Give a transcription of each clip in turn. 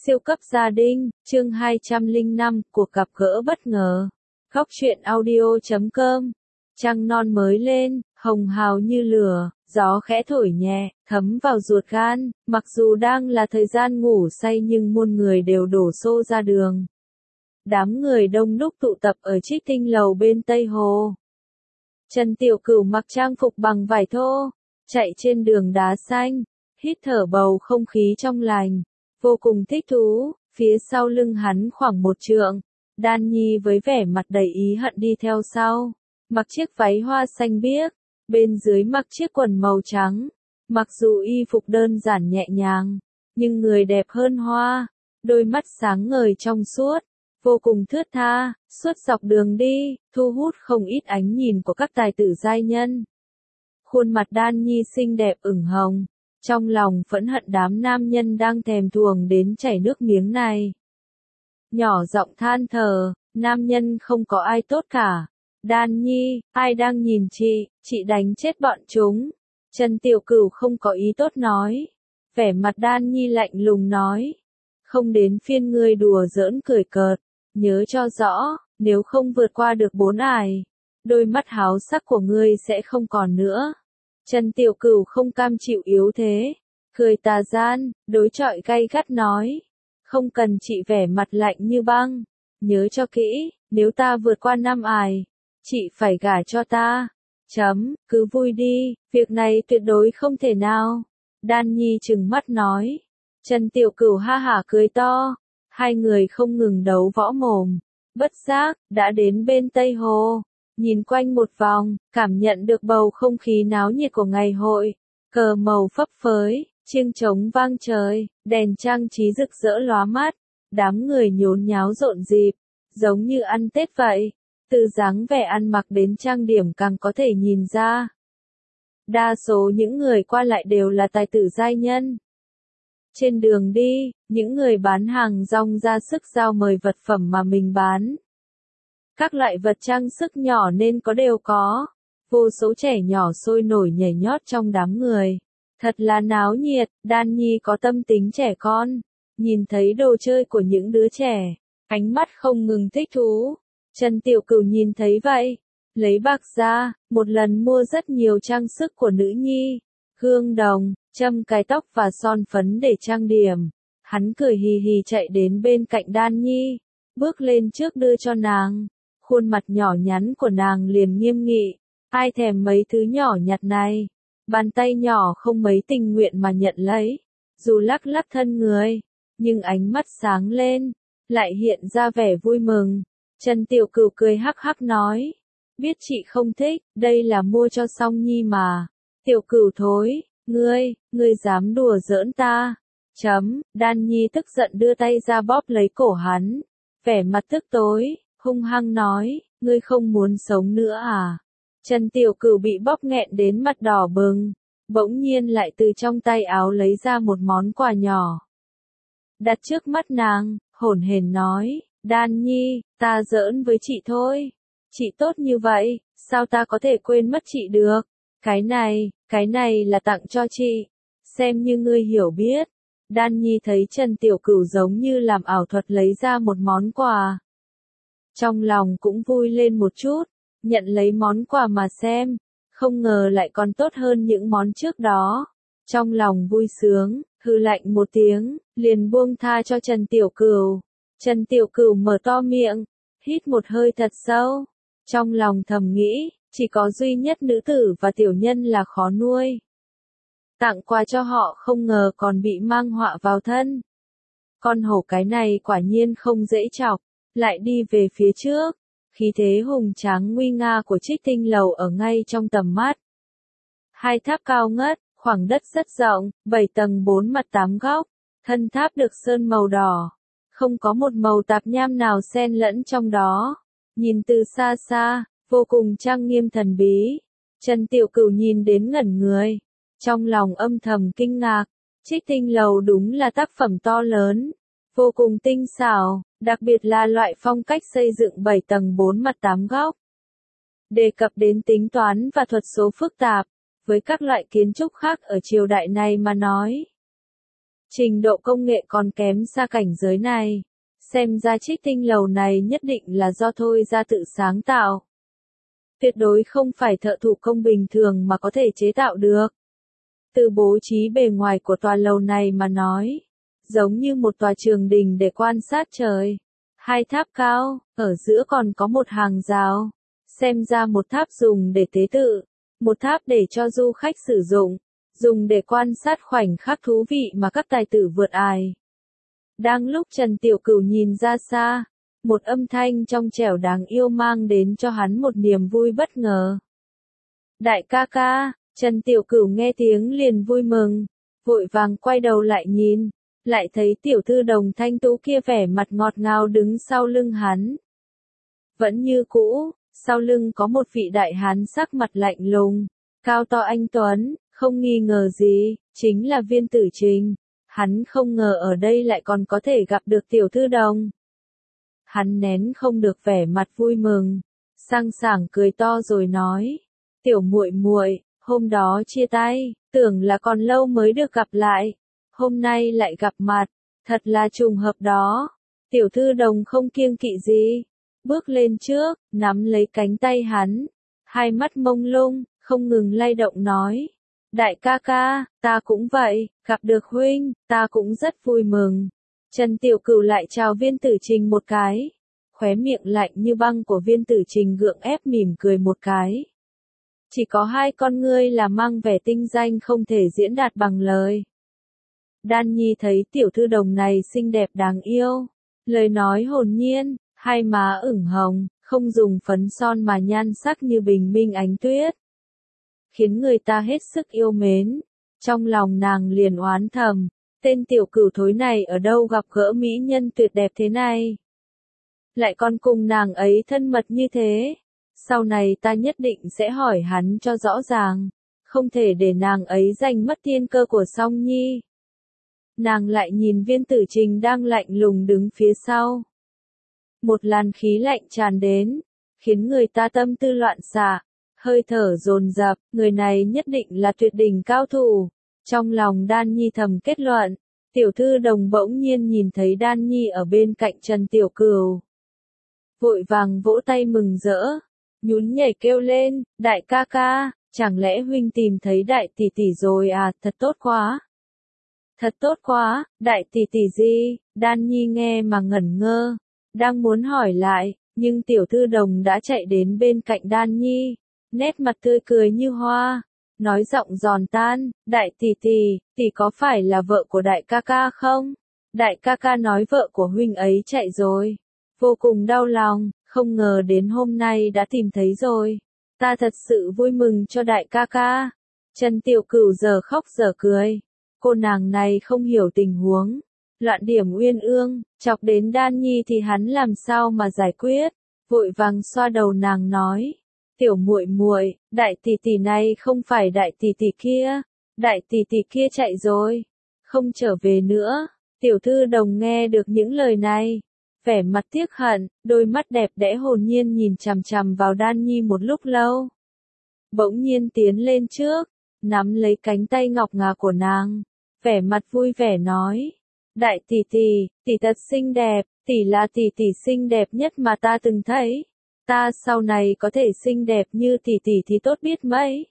Siêu cấp gia đình, chương 205, cuộc gặp gỡ bất ngờ. Góc truyện audio.com. Trăng non mới lên, hồng hào như lửa, gió khẽ thổi nhẹ, thấm vào ruột gan, mặc dù đang là thời gian ngủ say nhưng muôn người đều đổ xô ra đường. Đám người đông đúc tụ tập ở Trích Tinh Lầu bên Tây Hồ. Trần Tiểu Cửu mặc trang phục bằng vải thô, chạy trên đường đá xanh, hít thở bầu không khí trong lành. Vô cùng thích thú, phía sau lưng hắn khoảng 1 trượng, Đan Nhi với vẻ mặt đầy ý hận đi theo sau, mặc chiếc váy hoa xanh biếc, bên dưới mặc chiếc quần màu trắng, mặc dù y phục đơn giản nhẹ nhàng, nhưng người đẹp hơn hoa, đôi mắt sáng ngời trong suốt, vô cùng thướt tha, suốt dọc đường đi, thu hút không ít ánh nhìn của các tài tử giai nhân. Khuôn mặt Đan Nhi xinh đẹp ửng hồng. Trong lòng phẫn hận đám nam nhân đang thèm thuồng đến chảy nước miếng này. Nhỏ giọng than thở, nam nhân không có ai tốt cả. Đan Nhi, ai đang nhìn chị đánh chết bọn chúng. Trần Tiểu Cửu không có ý tốt nói. Vẻ mặt Đan Nhi lạnh lùng nói. Không đến phiên ngươi đùa giỡn cười cợt. Nhớ cho rõ, nếu không vượt qua được 4 ải, đôi mắt háo sắc của ngươi sẽ không còn nữa. Trần Tiểu Cửu không cam chịu yếu thế, cười tà gian, đối chọi gay gắt nói, không cần chị vẻ mặt lạnh như băng, nhớ cho kỹ, nếu ta vượt qua 5 ải, chị phải gả cho ta. Cứ vui đi, việc này tuyệt đối không thể nào. Đan Nhi trừng mắt nói. Trần Tiểu Cửu ha hả cười to, hai người không ngừng đấu võ mồm, bất giác đã đến bên Tây Hồ. Nhìn quanh một vòng, cảm nhận được bầu không khí náo nhiệt của ngày hội, cờ màu phấp phới, chiêng trống vang trời, đèn trang trí rực rỡ lóa mắt, đám người nhốn nháo rộn rịp, giống như ăn Tết vậy, từ dáng vẻ ăn mặc đến trang điểm càng có thể nhìn ra. Đa số những người qua lại đều là tài tử giai nhân. Trên đường đi, những người bán hàng rong ra sức giao mời vật phẩm mà mình bán. Các loại vật trang sức nhỏ nên có đều có. Vô số trẻ nhỏ sôi nổi nhảy nhót trong đám người. Thật là náo nhiệt, Đan Nhi có tâm tính trẻ con. Nhìn thấy đồ chơi của những đứa trẻ, ánh mắt không ngừng thích thú. Trần Tiểu Cửu nhìn thấy vậy, lấy bạc ra, một lần mua rất nhiều trang sức của nữ nhi. Gương đồng, châm cài tóc và son phấn để trang điểm. Hắn cười hì hì chạy đến bên cạnh Đan Nhi, bước lên trước đưa cho nàng. Khuôn mặt nhỏ nhắn của nàng liền nghiêm nghị, ai thèm mấy thứ nhỏ nhặt này. Bàn tay nhỏ không mấy tình nguyện mà nhận lấy, dù lắc lắc thân người, nhưng ánh mắt sáng lên, lại hiện ra vẻ vui mừng. Trần Tiểu Cửu cười hắc hắc nói, biết chị không thích, đây là mua cho Song Nhi mà. Tiểu Cửu thối, ngươi dám đùa giỡn ta. Đan Nhi tức giận đưa tay ra bóp lấy cổ hắn, vẻ mặt tức tối. Hung hăng nói, ngươi không muốn sống nữa à? Trần Tiểu Cửu bị bóp nghẹn đến mặt đỏ bừng, bỗng nhiên lại từ trong tay áo lấy ra một món quà nhỏ. Đặt trước mắt nàng, hổn hển nói, Đan Nhi, ta giỡn với chị thôi. Chị tốt như vậy, sao ta có thể quên mất chị được? Cái này là tặng cho chị. Xem như ngươi hiểu biết. Đan Nhi thấy Trần Tiểu Cửu giống như làm ảo thuật lấy ra một món quà. Trong lòng cũng vui lên một chút, nhận lấy món quà mà xem, không ngờ lại còn tốt hơn những món trước đó. Trong lòng vui sướng, hừ lạnh một tiếng, liền buông tha cho Trần Tiểu Cửu. Trần Tiểu Cửu mở to miệng, hít một hơi thật sâu, trong lòng thầm nghĩ, chỉ có duy nhất nữ tử và tiểu nhân là khó nuôi. Tặng quà cho họ không ngờ còn bị mang họa vào thân. Con hổ cái này quả nhiên không dễ chọc. Lại đi về phía trước, khí thế hùng tráng nguy nga của Trích Tinh Lầu ở ngay trong tầm mắt. 2 tháp cao ngất, khoảng đất rất rộng, 7 tầng 4 mặt 8 góc, thân tháp được sơn màu đỏ, không có một màu tạp nham nào xen lẫn trong đó. Nhìn từ xa xa, vô cùng trang nghiêm thần bí. Trần Tiểu Cửu nhìn đến ngẩn người, trong lòng âm thầm kinh ngạc, Trích Tinh Lầu đúng là tác phẩm to lớn, vô cùng tinh xảo. Đặc biệt là loại phong cách xây dựng 7 tầng 4 mặt 8 góc. Đề cập đến tính toán và thuật số phức tạp, với các loại kiến trúc khác ở triều đại này mà nói. Trình độ công nghệ còn kém xa cảnh giới này. Xem ra Trích Tinh lầu này nhất định là do Thôi Gia tự sáng tạo. Tuyệt đối không phải thợ thủ công bình thường mà có thể chế tạo được. Từ bố trí bề ngoài của tòa lầu này mà nói, giống như một tòa trường đình để quan sát trời. Hai tháp cao, ở giữa còn có một hàng rào. Xem ra một tháp dùng để tế tự, một tháp để cho du khách sử dụng, dùng để quan sát khoảnh khắc thú vị mà các tài tử vượt ải. Đang lúc Trần Tiểu Cửu nhìn ra xa, một âm thanh trong trẻo đáng yêu mang đến cho hắn một niềm vui bất ngờ. Đại ca ca, Trần Tiểu Cửu nghe tiếng liền vui mừng, vội vàng quay đầu lại nhìn, lại thấy tiểu thư Đồng Thanh Tú kia vẻ mặt ngọt ngào đứng sau lưng hắn. Vẫn như cũ, sau lưng có một vị đại hán sắc mặt lạnh lùng, cao to anh tuấn, không nghi ngờ gì, chính là Viên Tử Trình. Hắn không ngờ ở đây lại còn có thể gặp được tiểu thư Đồng. Hắn nén không được vẻ mặt vui mừng, sang sảng cười to rồi nói: "Tiểu muội muội, hôm đó chia tay, tưởng là còn lâu mới được gặp lại, hôm nay lại gặp mặt, thật là trùng hợp đó." Tiểu thư Đồng không kiêng kỵ gì, bước lên trước, nắm lấy cánh tay hắn, hai mắt mông lung, không ngừng lay động nói: "Đại ca ca, ta cũng vậy, gặp được huynh, ta cũng rất vui mừng." Trần Tiểu Cửu lại chào Viên Tử Trình một cái, khóe miệng lạnh như băng của Viên Tử Trình gượng ép mỉm cười một cái. Chỉ có hai con ngươi là mang vẻ tinh danh không thể diễn đạt bằng lời. Đan Nhi thấy tiểu thư Đồng này xinh đẹp đáng yêu, lời nói hồn nhiên, hai má ửng hồng, không dùng phấn son mà nhan sắc như bình minh ánh tuyết, khiến người ta hết sức yêu mến. Trong lòng nàng liền oán thầm, tên tiểu cửu thối này ở đâu gặp gỡ mỹ nhân tuyệt đẹp thế này, lại còn cùng nàng ấy thân mật như thế. Sau này ta nhất định sẽ hỏi hắn cho rõ ràng, không thể để nàng ấy giành mất thiên cơ của Song Nhi. Nàng lại nhìn Viên Tử Trình đang lạnh lùng đứng phía sau. Một làn khí lạnh tràn đến, khiến người ta tâm tư loạn xạ, hơi thở dồn dập, người này nhất định là tuyệt đỉnh cao thủ. Trong lòng Đan Nhi thầm kết luận, tiểu thư Đồng bỗng nhiên nhìn thấy Đan Nhi ở bên cạnh Trần Tiểu Cửu, vội vàng vỗ tay mừng rỡ, nhún nhảy kêu lên: "Đại ca ca, chẳng lẽ huynh tìm thấy đại tỷ tỷ rồi à, thật tốt quá." "Thật tốt quá, đại tỷ tỷ gì?" Đan Nhi nghe mà ngẩn ngơ, đang muốn hỏi lại, nhưng tiểu thư Đồng đã chạy đến bên cạnh Đan Nhi, nét mặt tươi cười như hoa, nói giọng giòn tan: "Đại tỷ tỷ, tỷ có phải là vợ của đại ca ca không? Đại ca ca nói vợ của huynh ấy chạy rồi, vô cùng đau lòng, không ngờ đến hôm nay đã tìm thấy rồi. Ta thật sự vui mừng cho đại ca ca." Trần Tiểu Cửu giờ khóc giờ cười, cô nàng này không hiểu tình huống, loạn điểm uyên ương, chọc đến Đan Nhi thì hắn làm sao mà giải quyết, vội vàng xoa đầu nàng nói: "Tiểu muội muội, đại tỷ tỷ này không phải đại tỷ tỷ kia, đại tỷ tỷ kia chạy rồi, không trở về nữa." Tiểu thư Đồng nghe được những lời này, vẻ mặt tiếc hận, đôi mắt đẹp đẽ hồn nhiên nhìn chằm chằm vào Đan Nhi một lúc lâu. Bỗng nhiên tiến lên trước, nắm lấy cánh tay ngọc ngà của nàng, vẻ mặt vui vẻ nói: "Đại tỷ tỷ, tỷ thật xinh đẹp, tỷ là tỷ tỷ xinh đẹp nhất mà ta từng thấy. Ta sau này có thể xinh đẹp như tỷ tỷ thì tốt biết mấy."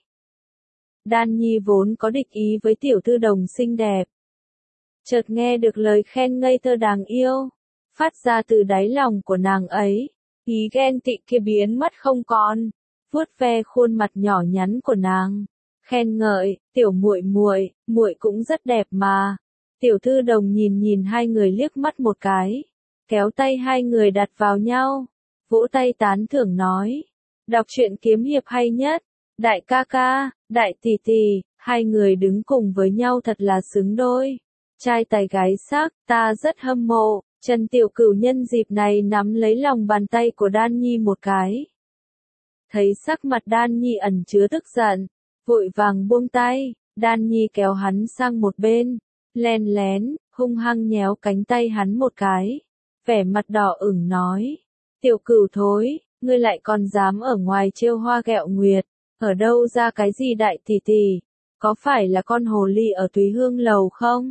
Đan Nhi vốn có địch ý với tiểu thư Đồng xinh đẹp, chợt nghe được lời khen ngây thơ đáng yêu, phát ra từ đáy lòng của nàng ấy, ý ghen tị kia biến mất không còn, vuốt ve khuôn mặt nhỏ nhắn của nàng, khen ngợi: "Tiểu muội muội, muội cũng rất đẹp mà." Tiểu thư Đồng nhìn nhìn hai người liếc mắt một cái, kéo tay hai người đặt vào nhau, vỗ tay tán thưởng nói: "Đọc truyện kiếm hiệp hay nhất, đại ca ca, đại tỷ tỷ, hai người đứng cùng với nhau thật là xứng đôi, trai tài gái sắc, ta rất hâm mộ." Trần Tiểu Cửu nhân dịp này nắm lấy lòng bàn tay của Đan Nhi một cái. Thấy sắc mặt Đan Nhi ẩn chứa tức giận, vội vàng buông tay, Đan Nhi kéo hắn sang một bên, len lén, hung hăng nhéo cánh tay hắn một cái, vẻ mặt đỏ ửng nói: "Tiểu Cửu thối, ngươi lại còn dám ở ngoài trêu hoa ghẹo nguyệt, ở đâu ra cái gì đại tỷ tỷ, có phải là con hồ ly ở Túy Hương lầu không?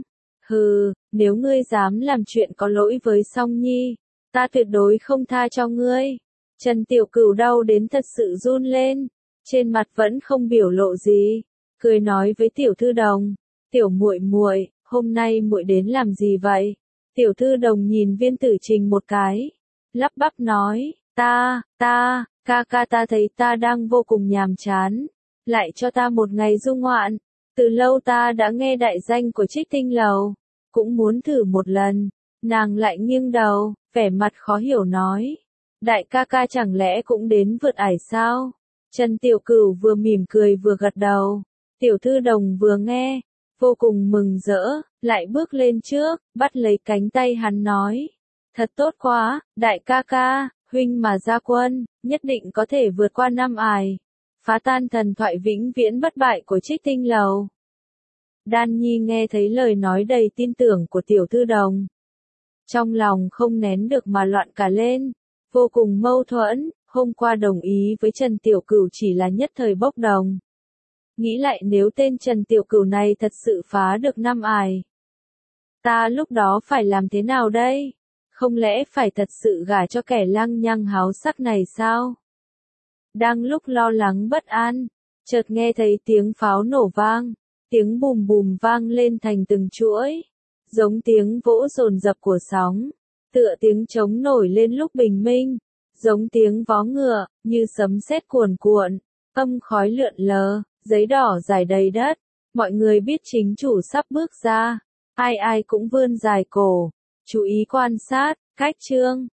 Hừ, nếu ngươi dám làm chuyện có lỗi với Song Nhi, ta tuyệt đối không tha cho ngươi. Trần Tiểu Cửu đau đến thật sự run lên, trên mặt vẫn không biểu lộ gì, cười nói với Tiểu Thư Đồng, "Tiểu muội muội, hôm nay muội đến làm gì vậy?" Tiểu Thư Đồng nhìn Viên Tử Trình một cái, lắp bắp nói, ca ca ta thấy ta đang vô cùng nhàm chán, lại cho ta một ngày du ngoạn. Từ lâu ta đã nghe đại danh của Trích Tinh Lầu, cũng muốn thử một lần." Nàng lại nghiêng đầu, vẻ mặt khó hiểu nói, "Đại ca ca chẳng lẽ cũng đến vượt ải sao?" Trần Tiểu Cửu vừa mỉm cười vừa gật đầu. Tiểu Thư Đồng vừa nghe, vô cùng mừng rỡ, lại bước lên trước, bắt lấy cánh tay hắn nói, "Thật tốt quá, đại ca ca, huynh mà ra quân, nhất định có thể vượt qua năm ải, phá tan thần thoại vĩnh viễn bất bại của Trích Tinh Lầu." Đan Nhi nghe thấy lời nói đầy tin tưởng của Tiểu Thư Đồng, trong lòng không nén được mà loạn cả lên, vô cùng mâu thuẫn, hôm qua đồng ý với Trần Tiểu Cửu chỉ là nhất thời bốc đồng. Nghĩ lại nếu tên Trần Tiểu Cửu này thật sự phá được năm ải, ta lúc đó phải làm thế nào đây? Không lẽ phải thật sự gả cho kẻ lăng nhăng háo sắc này sao? Đang lúc lo lắng bất an, chợt nghe thấy tiếng pháo nổ vang, tiếng bùm bùm vang lên thành từng chuỗi, giống tiếng vỗ dồn dập của sóng, tựa tiếng trống nổi lên lúc bình minh, giống tiếng vó ngựa, như sấm sét cuồn cuộn, âm khói lượn lờ, giấy đỏ rải đầy đất. Mọi người biết chính chủ sắp bước ra, ai ai cũng vươn dài cổ, chú ý quan sát, cách chương.